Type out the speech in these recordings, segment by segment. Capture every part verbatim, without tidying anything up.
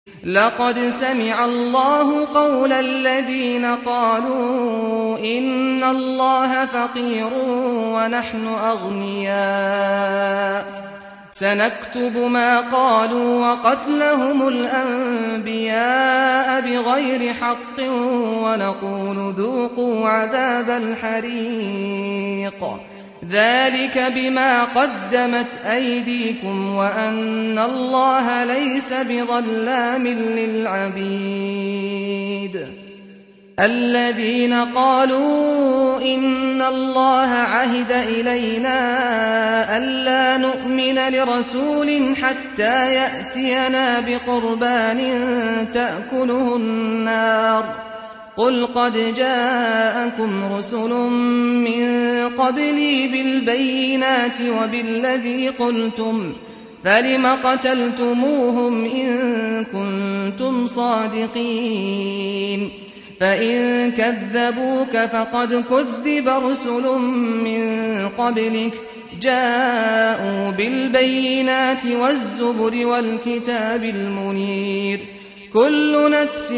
لقد سمع الله قول الذين قالوا إن الله فقير ونحن أغنياء سنكتب ما قالوا وقتلهم الأنبياء بغير حق ونقول ذوقوا عذاب الحريق ذلك بما قدمت أيديكم وأن الله ليس بظلام للعبيد الذين قالوا إن الله عهد إلينا ألا نؤمن لرسول حتى يأتينا بقربان تأكله النار قل قد جاءكم رسل من قبلي بالبينات وبالذي قلتم فلم قتلتموهم إن كنتم صادقين فإن كذبوك فقد كذب رسل من قبلك جاءوا بالبينات والزبر والكتاب المنير كل نفس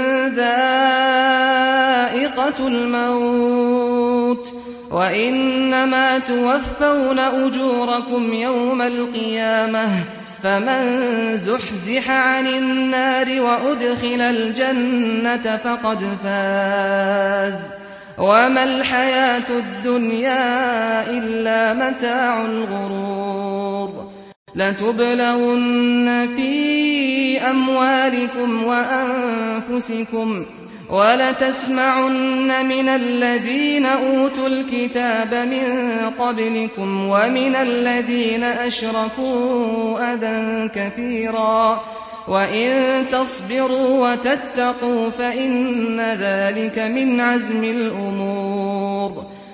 ذائقة الموت وإنما توفون أجوركم يوم القيامة فمن زحزح عن النار وأدخل الجنة فقد فاز وما الحياة الدنيا إلا متاع الغرور لتبلغن في أموالكم وأنفسكم ولتسمعن من الذين أوتوا الكتاب من قبلكم ومن الذين أشركوا أذى كثيرا وإن تصبروا وتتقوا فإن ذلك من عزم الأمور